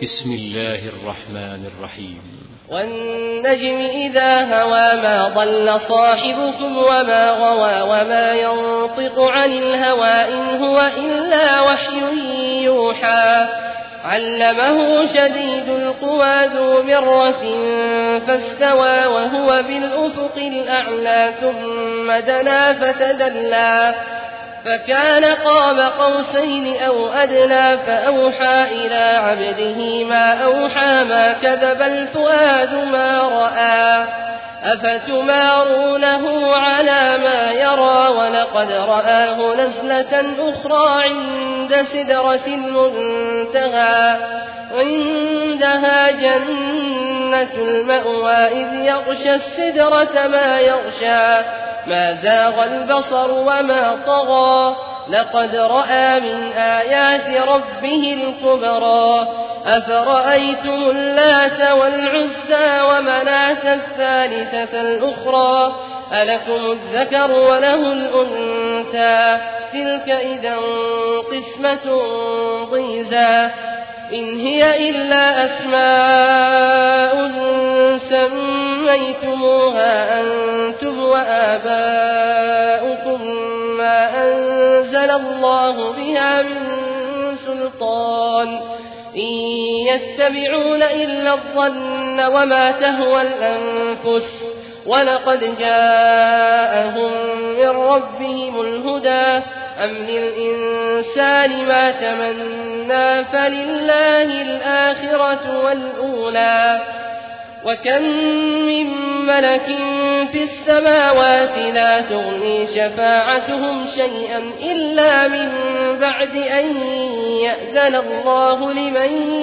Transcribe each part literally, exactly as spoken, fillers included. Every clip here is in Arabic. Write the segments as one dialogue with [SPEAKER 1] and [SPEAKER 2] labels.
[SPEAKER 1] بسم الله الرحمن الرحيم.
[SPEAKER 2] والنجم إذا هوى ما ضل صاحبكم وما غوى وما ينطق عن الهوى إن هو إلا وحي يوحى علمه شديد القوى ذو مرة فاستوى وهو بالأفق الأعلى ثم دنا فتدلى فكان قاب قوسين أو أدنى فأوحى إلى عبده ما أوحى ما كذب الفؤاد ما رأى أفتمارونه على ما يرى ولقد رآه نزلة أخرى عند سدرة المنتهى عندها جنة المأوى إذ يغشى السدرة ما يغشى ما زاغ البصر وما طغى لقد رأى من آيات ربه الكبرى أفرأيتم اللات والعزى ومناة الثالثة الأخرى ألكم الذكر وله الأنثى تلك إذا قسمة ضيزى إن هي إلا أسماء سميتموها أنتم وآباؤكم ما أنزل الله بها من سلطان إن يتبعون إلا الظن وما تهوى الأنفس ولقد جاءهم من ربهم الهدى أم للإنسان ما تمنى فلله الآخرة والأولى وكم من ملك في السماوات لا تغني شفاعتهم شيئا إلا من بعد أن يأذن الله لمن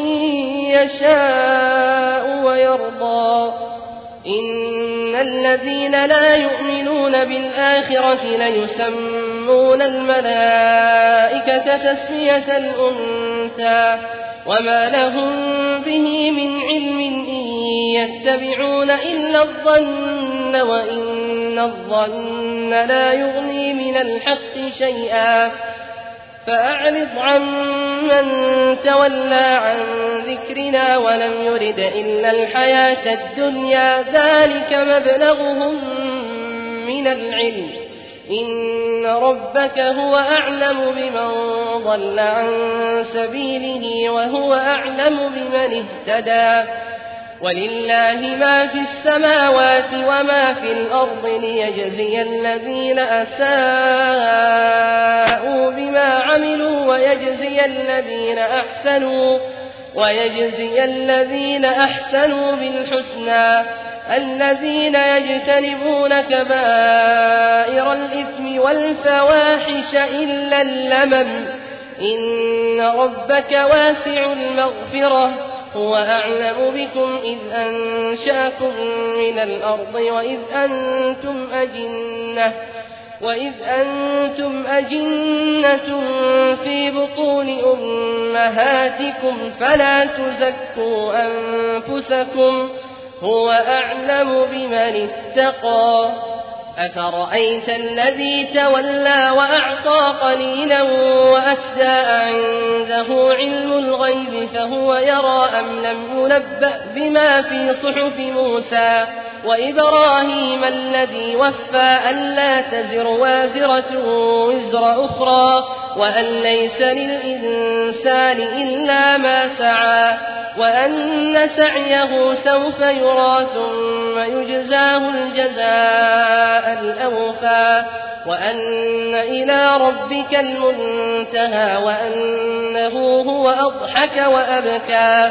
[SPEAKER 2] يشاء ويرضى إن الذين لا يؤمنون بالآخرة ليسمون الملائكة تسمية الأنثى وما لهم به من علم إن يتبعون إلا الظن وإن الظن لا يغني من الحق شيئا فأعرض عن من تولى عن ذكرنا ولم يرد إلا الحياة الدنيا ذلك مبلغهم من العلم إن ربك هو أعلم بمن ضل عن سبيله وهو أعلم بمن اهتدى ولله ما في السماوات وما في الأرض ليجزي الذين أساءوا بما عملوا ويجزي الذين أحسنوا ويجزي الذين أحسنوا بالحسنى الذين يجتنبون كبائر الإثم والفواحش إلا اللمم إن ربك واسع المغفرة هو أعلم بكم إذ أنشأكم من الأرض وإذ أنتم أجنة وإذ أنتم أجنة في بطون أمهاتكم فلا تزكوا أنفسكم هو أعلم بمن اتقى أفرأيت الذي تولى وأعطى قليلا وأكدى عنده علم الغيب فهو يرى أم لم ينبأ بما في صحف موسى وإبراهيم الذي وفى ألا تزر وازرة وزر أخرى وأن ليس للإنسان إلا ما سعى وأن سعيه سوف يرى ثم يجزاه الجزاء الأوفى وأن إلى ربك المنتهى وأنه هو أضحك وأبكى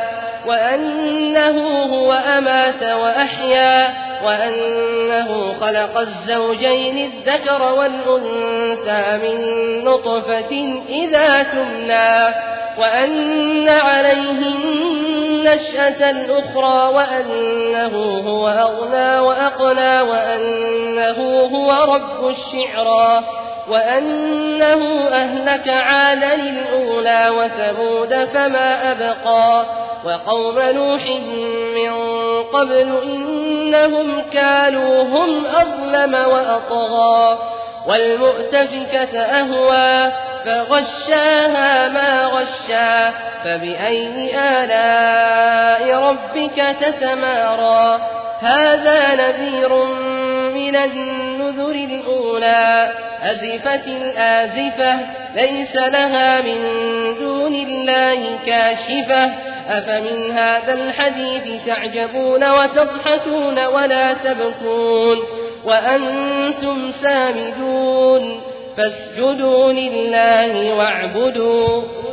[SPEAKER 2] وأنه هو أمات وأحيا وأنه خلق الزوجين الذكر والأنثى من نطفة إذا تمنى وأن عليه النشأة الأخرى وأنه هو أغنى وأقنى وأنه هو رب الشعرى وأنه أهلك عادا الأولى وثمود فما أبقى وقوم نوح من قبل إنهم كانوا هم أظلم وأطغى والمؤتفكة أهوى فغشاها ما غشا فبأي آلاء ربك تتمارى هذا نذير من النذر الأولى أزفت الآزفة ليس لها من دون الله كاشفة أفمن هذا الحديث تعجبون وتضحكون ولا تبكون وأنتم سامدون فاسجدوا لله واعبدوا